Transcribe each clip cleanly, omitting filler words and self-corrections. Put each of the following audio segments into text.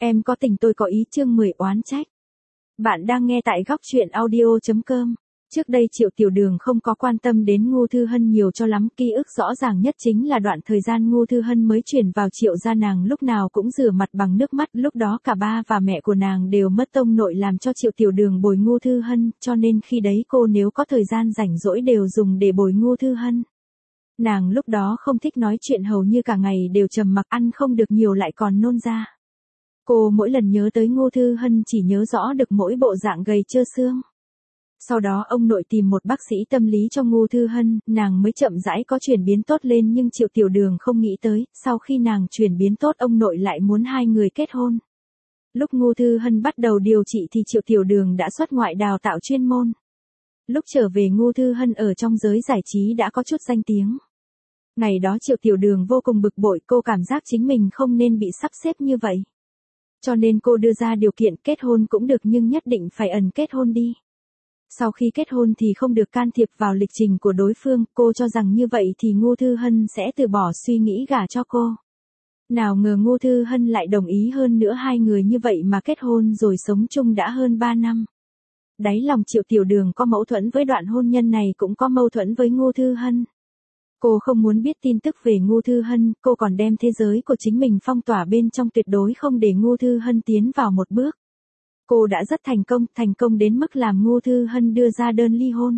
Em có tình tôi có ý chương 10 oán trách. Bạn đang nghe tại góc truyện audio.com. Trước đây Triệu Tiểu Đường không có quan tâm đến Ngô Thư Hân nhiều cho lắm, ký ức rõ ràng nhất chính là đoạn thời gian Ngô Thư Hân mới chuyển vào Triệu gia, nàng lúc nào cũng rửa mặt bằng nước mắt, lúc đó cả ba và mẹ của nàng đều mất tông nội làm cho Triệu Tiểu Đường bồi Ngô Thư Hân, cho nên khi đấy cô nếu có thời gian rảnh rỗi đều dùng để bồi Ngô Thư Hân. Nàng lúc đó không thích nói chuyện, hầu như cả ngày đều trầm mặc, ăn không được nhiều lại còn nôn ra. Cô mỗi lần nhớ tới Ngô Thư Hân chỉ nhớ rõ được mỗi bộ dạng gầy trơ xương. Sau đó ông nội tìm một bác sĩ tâm lý cho Ngô Thư Hân, nàng mới chậm rãi có chuyển biến tốt lên, nhưng Triệu Tiểu Đường không nghĩ tới, sau khi nàng chuyển biến tốt ông nội lại muốn hai người kết hôn. Lúc Ngô Thư Hân bắt đầu điều trị thì Triệu Tiểu Đường đã xuất ngoại đào tạo chuyên môn. Lúc trở về Ngô Thư Hân ở trong giới giải trí đã có chút danh tiếng. Ngày đó Triệu Tiểu Đường vô cùng bực bội, cô cảm giác chính mình không nên bị sắp xếp như vậy. Cho nên cô đưa ra điều kiện kết hôn cũng được nhưng nhất định phải ẩn kết hôn đi. Sau khi kết hôn thì không được can thiệp vào lịch trình của đối phương, cô cho rằng như vậy thì Ngô Thư Hân sẽ từ bỏ suy nghĩ gả cho cô. Nào ngờ Ngô Thư Hân lại đồng ý, hơn nữa hai người như vậy mà kết hôn rồi sống chung đã hơn 3 năm. Đáy lòng Triệu Tiểu Đường có mâu thuẫn với đoạn hôn nhân này, cũng có mâu thuẫn với Ngô Thư Hân. Cô không muốn biết tin tức về Ngô Thư Hân, cô còn đem thế giới của chính mình phong tỏa bên trong, tuyệt đối không để Ngô Thư Hân tiến vào một bước. Cô đã rất thành công đến mức làm Ngô Thư Hân đưa ra đơn ly hôn.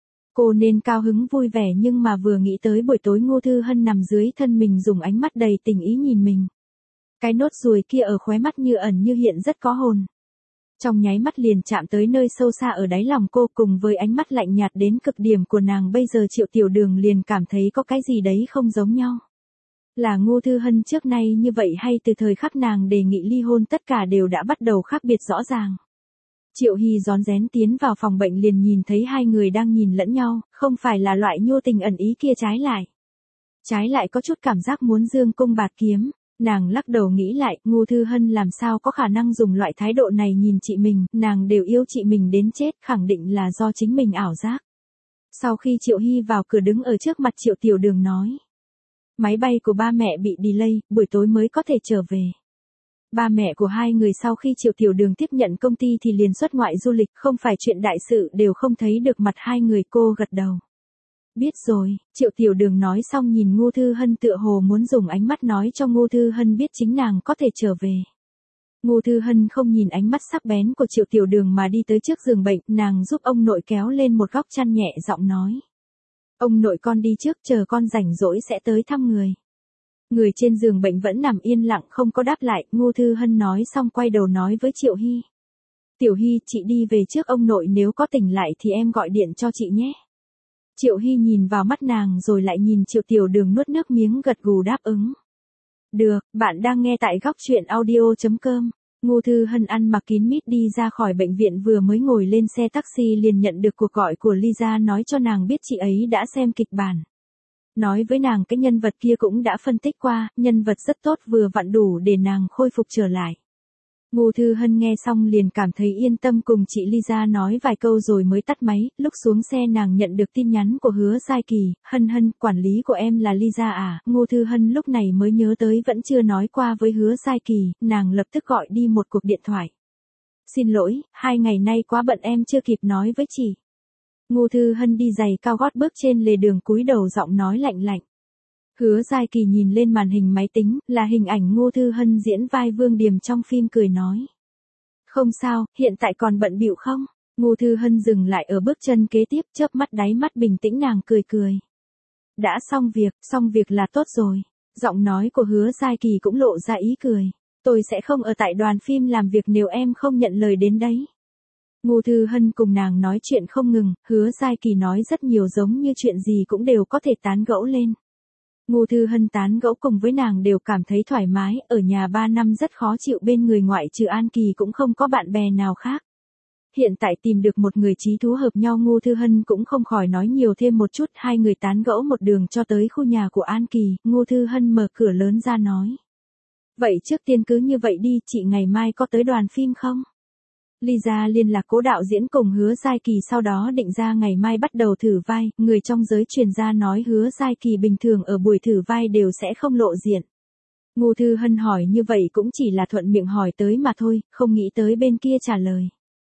Cô nên cao hứng vui vẻ, nhưng mà vừa nghĩ tới buổi tối Ngô Thư Hân nằm dưới thân mình dùng ánh mắt đầy tình ý nhìn mình. Cái nốt ruồi kia ở khóe mắt như ẩn như hiện rất có hồn. Trong nháy mắt liền chạm tới nơi sâu xa ở đáy lòng cô, cùng với ánh mắt lạnh nhạt đến cực điểm của nàng, bây giờ Triệu Tiểu Đường liền cảm thấy có cái gì đấy không giống nhau. Là Ngô Thư Hân trước nay như vậy hay từ thời khắc nàng đề nghị ly hôn tất cả đều đã bắt đầu khác biệt rõ ràng. Triệu Hy rón rén tiến vào phòng bệnh liền nhìn thấy hai người đang nhìn lẫn nhau, không phải là loại nhô tình ẩn ý kia, trái lại có chút cảm giác muốn dương cung bạt kiếm. Nàng lắc đầu nghĩ lại, Ngô Thư Hân làm sao có khả năng dùng loại thái độ này nhìn chị mình, nàng đều yêu chị mình đến chết, khẳng định là do chính mình ảo giác. Sau khi Triệu Hy vào cửa đứng ở trước mặt Triệu Tiểu Đường nói. Máy bay của ba mẹ bị delay, buổi tối mới có thể trở về. Ba mẹ của hai người sau khi Triệu Tiểu Đường tiếp nhận công ty thì liền xuất ngoại du lịch, không phải chuyện đại sự, đều không thấy được mặt hai người. Cô gật đầu. Biết rồi, Triệu Tiểu Đường nói xong nhìn Ngô Thư Hân, tựa hồ muốn dùng ánh mắt nói cho Ngô Thư Hân biết chính nàng có thể trở về. Ngô Thư Hân không nhìn ánh mắt sắc bén của Triệu Tiểu Đường mà đi tới trước giường bệnh, nàng giúp ông nội kéo lên một góc chăn, nhẹ giọng nói. Ông nội con đi trước, chờ con rảnh rỗi sẽ tới thăm người. Người trên giường bệnh vẫn nằm yên lặng không có đáp lại, Ngô Thư Hân nói xong quay đầu nói với Triệu Hy. Tiểu Hy, chị đi về trước, ông nội nếu có tỉnh lại thì em gọi điện cho chị nhé. Triệu Hy nhìn vào mắt nàng rồi lại nhìn Triệu Tiểu Đường, nuốt nước miếng gật gù đáp ứng. Được, bạn đang nghe tại góc truyện audio.com. Ngô Thư Hân ăn mặc kín mít đi ra khỏi bệnh viện, vừa mới ngồi lên xe taxi liền nhận được cuộc gọi của Lisa nói cho nàng biết chị ấy đã xem kịch bản. Nói với nàng cái nhân vật kia cũng đã phân tích qua, nhân vật rất tốt, vừa vặn đủ để nàng khôi phục trở lại. Ngô Thư Hân nghe xong liền cảm thấy yên tâm, cùng chị Lisa nói vài câu rồi mới tắt máy. Lúc xuống xe nàng nhận được tin nhắn của Hứa Giai Kỳ. Hân Hân, quản lý của em là Lisa à? Ngô Thư Hân lúc này mới nhớ tới vẫn chưa nói qua với Hứa Giai Kỳ, nàng lập tức gọi đi một cuộc điện thoại. Xin lỗi, 2 ngày nay quá bận em chưa kịp nói với chị. Ngô Thư Hân đi giày cao gót bước trên lề đường, cúi đầu giọng nói lạnh lạnh. Hứa Giai Kỳ nhìn lên màn hình máy tính, là hình ảnh Ngô Thư Hân diễn vai Vương Điềm trong phim, cười nói. Không sao, hiện tại còn bận bịu không? Ngô Thư Hân dừng lại ở bước chân kế tiếp, chớp mắt đáy mắt bình tĩnh, nàng cười cười. Đã xong việc là tốt rồi. Giọng nói của Hứa Giai Kỳ cũng lộ ra ý cười. Tôi sẽ không ở tại đoàn phim làm việc nếu em không nhận lời đến đấy. Ngô Thư Hân cùng nàng nói chuyện không ngừng, Hứa Giai Kỳ nói rất nhiều, giống như chuyện gì cũng đều có thể tán gẫu lên. Ngô Thư Hân tán gẫu cùng với nàng đều cảm thấy thoải mái, ở nhà 3 năm rất khó chịu, bên người ngoại trừ An Kỳ cũng không có bạn bè nào khác. Hiện tại tìm được một người chí thú hợp nhau, Ngô Thư Hân cũng không khỏi nói nhiều thêm một chút, hai người tán gẫu một đường cho tới khu nhà của An Kỳ, Ngô Thư Hân mở cửa lớn ra nói. Vậy trước tiên cứ như vậy đi, chị ngày mai có tới đoàn phim không? Lisa liên lạc cố đạo diễn cùng Hứa Giai Kỳ, sau đó định ra ngày mai bắt đầu thử vai, người trong giới truyền ra nói Hứa Giai Kỳ bình thường ở buổi thử vai đều sẽ không lộ diện. Ngô Thư Hân hỏi như vậy cũng chỉ là thuận miệng hỏi tới mà thôi, không nghĩ tới bên kia trả lời.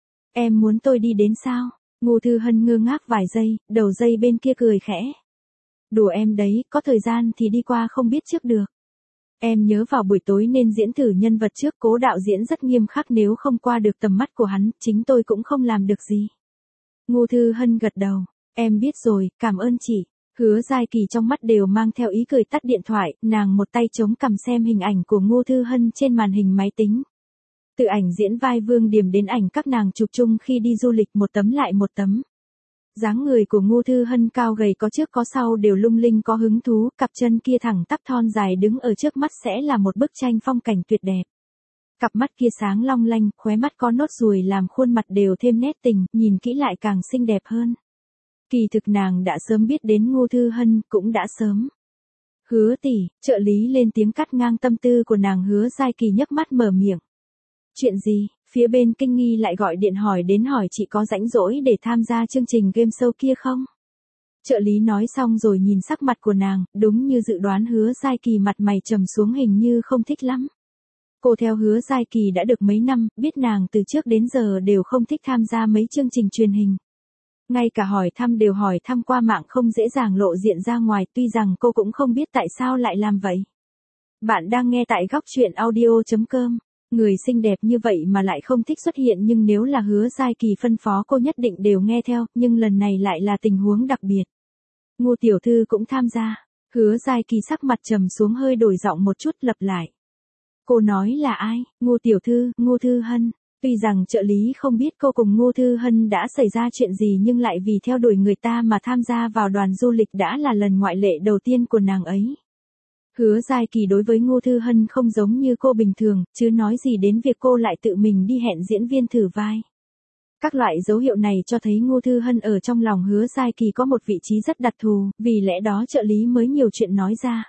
Em muốn tôi đi đến sao? Ngô Thư Hân ngơ ngác vài giây, đầu dây bên kia cười khẽ. Đùa em đấy, có thời gian thì đi qua không biết trước được. Em nhớ vào buổi tối nên diễn thử nhân vật trước, Cố đạo diễn rất nghiêm khắc, nếu không qua được tầm mắt của hắn, chính tôi cũng không làm được gì. Ngô Thư Hân gật đầu, em biết rồi, cảm ơn chị. Hứa Giai Kỳ trong mắt đều mang theo ý cười tắt điện thoại, nàng một tay chống cằm xem hình ảnh của Ngô Thư Hân trên màn hình máy tính. Từ ảnh diễn vai Vương Điềm đến ảnh các nàng chụp chung khi đi du lịch, một tấm lại một tấm. Dáng người của Ngô Thư Hân cao gầy, có trước có sau đều lung linh có hứng thú, cặp chân kia thẳng tắp thon dài đứng ở trước mắt sẽ là một bức tranh phong cảnh tuyệt đẹp. Cặp mắt kia sáng long lanh, khóe mắt có nốt ruồi làm khuôn mặt đều thêm nét tình, nhìn kỹ lại càng xinh đẹp hơn. Kỳ thực nàng đã sớm biết đến Ngô Thư Hân, cũng đã sớm. Hứa tỷ, trợ lý lên tiếng cắt ngang tâm tư của nàng. Hứa Giai Kỳ nhấc mắt mở miệng. Chuyện gì? Phía bên Kinh Nghi lại gọi điện hỏi chị có rảnh rỗi để tham gia chương trình game show kia không? Trợ lý nói xong rồi nhìn sắc mặt của nàng, đúng như dự đoán Hứa Giai Kỳ mặt mày trầm xuống, hình như không thích lắm. Cô theo Hứa Giai Kỳ đã được mấy năm, biết nàng từ trước đến giờ đều không thích tham gia mấy chương trình truyền hình. Ngay cả hỏi thăm đều hỏi thăm qua mạng, không dễ dàng lộ diện ra ngoài, tuy rằng cô cũng không biết tại sao lại làm vậy. Bạn đang nghe tại góc truyện audio.com. Người xinh đẹp như vậy mà lại không thích xuất hiện, nhưng nếu là Hứa Giai Kỳ phân phó cô nhất định đều nghe theo, nhưng lần này lại là tình huống đặc biệt. Ngô tiểu thư cũng tham gia. Hứa Giai Kỳ sắc mặt trầm xuống, hơi đổi giọng một chút, lặp lại. Cô nói là ai? Ngô tiểu thư, Ngô Thư Hân. Tuy rằng trợ lý không biết cô cùng Ngô Thư Hân đã xảy ra chuyện gì, nhưng lại vì theo đuổi người ta mà tham gia vào đoàn du lịch đã là lần ngoại lệ đầu tiên của nàng ấy. Hứa Giai Kỳ đối với Ngô Thư Hân không giống như cô bình thường, chứ nói gì đến việc cô lại tự mình đi hẹn diễn viên thử vai. Các loại dấu hiệu này cho thấy Ngô Thư Hân ở trong lòng Hứa Giai Kỳ có một vị trí rất đặc thù, vì lẽ đó trợ lý mới nhiều chuyện nói ra.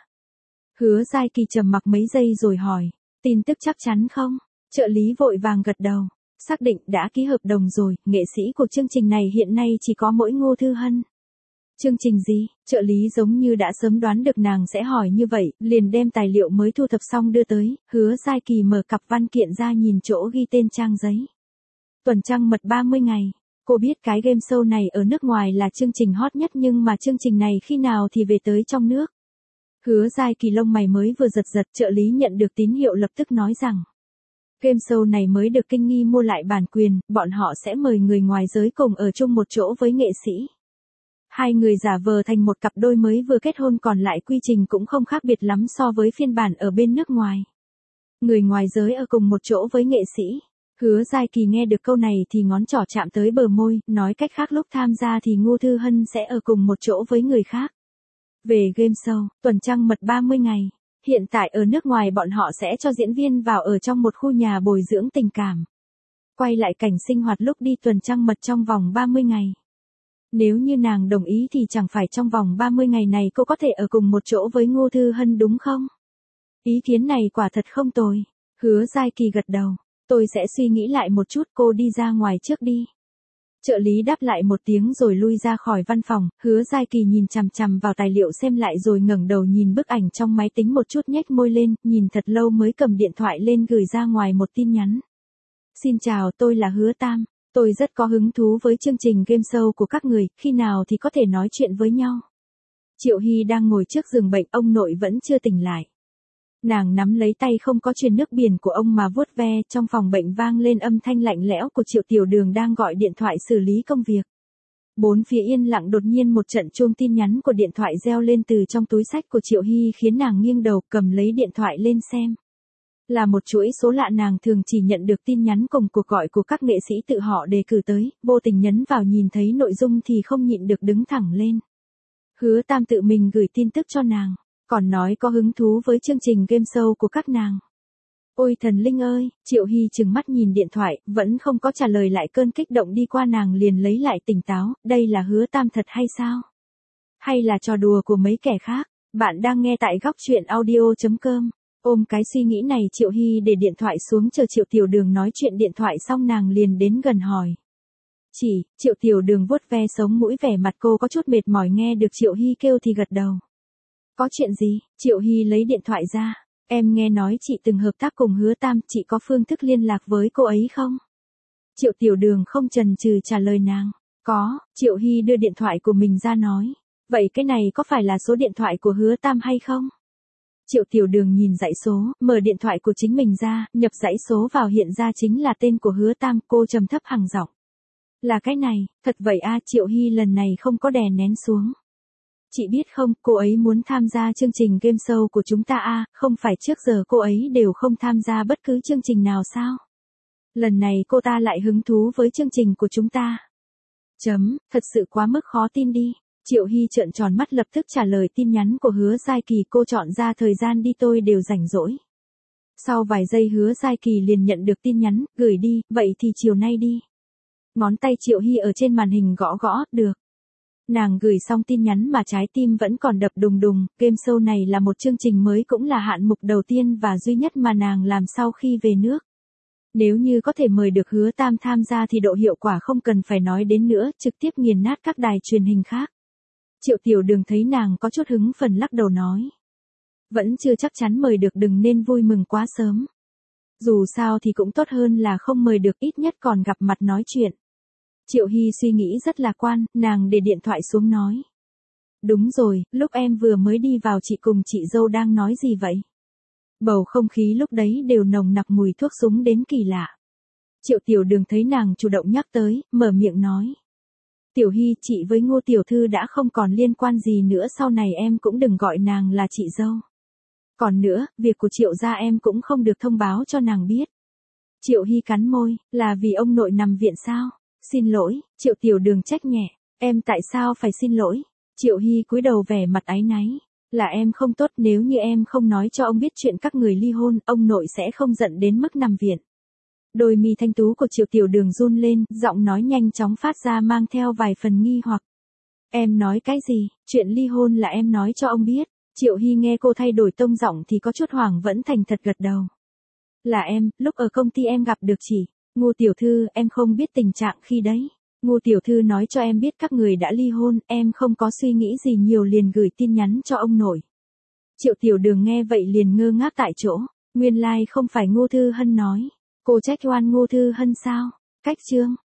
Hứa Giai Kỳ trầm mặc mấy giây rồi hỏi, tin tức chắc chắn không? Trợ lý vội vàng gật đầu, xác định đã ký hợp đồng rồi, nghệ sĩ của chương trình này hiện nay chỉ có mỗi Ngô Thư Hân. Chương trình gì? Trợ lý giống như đã sớm đoán được nàng sẽ hỏi như vậy, liền đem tài liệu mới thu thập xong đưa tới. Hứa Giai Kỳ mở cặp văn kiện ra nhìn chỗ ghi tên trang giấy. Tuần trăng mật 30 ngày. Cô biết cái game show này ở nước ngoài là chương trình hot nhất, nhưng mà chương trình này khi nào thì về tới trong nước? Hứa Giai Kỳ lông mày mới vừa giật giật, trợ lý nhận được tín hiệu lập tức nói rằng game show này mới được Kinh Nghi mua lại bản quyền, bọn họ sẽ mời người ngoài giới cùng ở chung một chỗ với nghệ sĩ. Hai người giả vờ thành một cặp đôi mới vừa kết hôn, còn lại quy trình cũng không khác biệt lắm so với phiên bản ở bên nước ngoài. Người ngoài giới ở cùng một chỗ với nghệ sĩ. Hứa Giai Kỳ nghe được câu này thì ngón trỏ chạm tới bờ môi, nói cách khác lúc tham gia thì Ngô Thư Hân sẽ ở cùng một chỗ với người khác. Về game show, tuần trăng mật 30 ngày. Hiện tại ở nước ngoài bọn họ sẽ cho diễn viên vào ở trong một khu nhà bồi dưỡng tình cảm. Quay lại cảnh sinh hoạt lúc đi tuần trăng mật trong vòng 30 ngày. Nếu như nàng đồng ý thì chẳng phải trong vòng 30 ngày này cô có thể ở cùng một chỗ với Ngô Thư Hân đúng không? Ý kiến này quả thật không tồi. Hứa Giai Kỳ gật đầu. Tôi sẽ suy nghĩ lại một chút, cô đi ra ngoài trước đi. Trợ lý đáp lại một tiếng rồi lui ra khỏi văn phòng. Hứa Giai Kỳ nhìn chằm chằm vào tài liệu xem lại rồi ngẩng đầu nhìn bức ảnh trong máy tính một chút, nhếch môi lên, nhìn thật lâu mới cầm điện thoại lên gửi ra ngoài một tin nhắn. Xin chào, tôi là Hứa Tam. Tôi rất có hứng thú với chương trình game show của các người, khi nào thì có thể nói chuyện với nhau. Triệu Hy đang ngồi trước giường bệnh, ông nội vẫn chưa tỉnh lại. Nàng nắm lấy tay không có truyền nước biển của ông mà vuốt ve, trong phòng bệnh vang lên âm thanh lạnh lẽo của Triệu Tiểu Đường đang gọi điện thoại xử lý công việc. Bốn phía yên lặng, đột nhiên một trận chuông tin nhắn của điện thoại reo lên từ trong túi xách của Triệu Hy khiến nàng nghiêng đầu cầm lấy điện thoại lên xem. Là một chuỗi số lạ, nàng thường chỉ nhận được tin nhắn cùng cuộc gọi của các nghệ sĩ tự họ đề cử tới, vô tình nhấn vào nhìn thấy nội dung thì không nhịn được đứng thẳng lên. Hứa Tam tự mình gửi tin tức cho nàng, còn nói có hứng thú với chương trình game show của các nàng. Ôi thần linh ơi, Triệu Hy trừng mắt nhìn điện thoại, vẫn không có trả lời lại, cơn kích động đi qua, nàng liền lấy lại tỉnh táo, đây là Hứa Tam thật hay sao? Hay là trò đùa của mấy kẻ khác? Bạn đang nghe tại góc truyện audio.com. Ôm cái suy nghĩ này, Triệu Hy để điện thoại xuống chờ Triệu Tiểu Đường nói chuyện điện thoại xong nàng liền đến gần hỏi. Triệu Tiểu Đường vuốt ve sống mũi, vẻ mặt cô có chút mệt mỏi, nghe được Triệu Hy kêu thì gật đầu. Có chuyện gì? Triệu Hy lấy điện thoại ra. Em nghe nói chị từng hợp tác cùng Hứa Tam, chị có phương thức liên lạc với cô ấy không? Triệu Tiểu Đường không chần chừ trả lời nàng. Có, Triệu Hy đưa điện thoại của mình ra nói. Vậy cái này có phải là số điện thoại của Hứa Tam hay không? Triệu Tiểu Đường nhìn dãy số, mở điện thoại của chính mình ra, nhập dãy số vào hiện ra chính là tên của Hứa Tam, cô trầm thấp hằng giọng. Là cái này, thật vậy a. Triệu Hy lần này không có đè nén xuống. Chị biết không, cô ấy muốn tham gia chương trình game show của chúng ta a, không phải trước giờ cô ấy đều không tham gia bất cứ chương trình nào sao? Lần này cô ta lại hứng thú với chương trình của chúng ta. Thật sự quá mức khó tin đi. Triệu Hy trợn tròn mắt lập tức trả lời tin nhắn của Hứa Giai Kỳ, cô chọn ra thời gian đi tôi đều rảnh rỗi. Sau vài giây Hứa Giai Kỳ liền nhận được tin nhắn, gửi đi, vậy thì chiều nay đi. Ngón tay Triệu Hy ở trên màn hình gõ gõ, được. Nàng gửi xong tin nhắn mà trái tim vẫn còn đập đùng đùng, game show này là một chương trình mới cũng là hạng mục đầu tiên và duy nhất mà nàng làm sau khi về nước. Nếu như có thể mời được Hứa Tam tham gia thì độ hiệu quả không cần phải nói đến nữa, trực tiếp nghiền nát các đài truyền hình khác. Triệu Tiểu Đường thấy nàng có chút hứng phần lắc đầu nói. Vẫn chưa chắc chắn mời được, đừng nên vui mừng quá sớm. Dù sao thì cũng tốt hơn là không mời được, ít nhất còn gặp mặt nói chuyện. Triệu Hy suy nghĩ rất lạc quan, nàng để điện thoại xuống nói. Đúng rồi, lúc em vừa mới đi vào chị cùng chị dâu đang nói gì vậy? Bầu không khí lúc đấy đều nồng nặc mùi thuốc súng đến kỳ lạ. Triệu Tiểu Đường thấy nàng chủ động nhắc tới, mở miệng nói. Tiểu Hy, chị với Ngô Tiểu Thư đã không còn liên quan gì nữa, sau này em cũng đừng gọi nàng là chị dâu. Còn nữa, việc của Triệu gia em cũng không được thông báo cho nàng biết. Triệu Hy cắn môi, là vì ông nội nằm viện sao? Xin lỗi, Triệu Tiểu Đường trách nhẹ, em tại sao phải xin lỗi? Triệu Hy cúi đầu vẻ mặt áy náy. Là em không tốt, nếu như em không nói cho ông biết chuyện các người ly hôn, ông nội sẽ không giận đến mức nằm viện. Đôi mi thanh tú của Triệu Tiểu Đường run lên, giọng nói nhanh chóng phát ra mang theo vài phần nghi hoặc. Em nói cái gì? Chuyện ly hôn là em nói cho ông biết. Triệu Hy nghe cô thay đổi tông giọng thì có chút hoảng, vẫn thành thật gật đầu. Là em, lúc ở công ty em gặp được chị Ngô Tiểu Thư, em không biết tình trạng khi đấy. Ngô Tiểu Thư nói cho em biết các người đã ly hôn, em không có suy nghĩ gì nhiều liền gửi tin nhắn cho ông nội. Triệu Tiểu Đường nghe vậy liền ngơ ngác tại chỗ, nguyên lai không phải Ngô Thư Hân nói. Cô trách oan Ngô Thư Hân sao? Cách chương.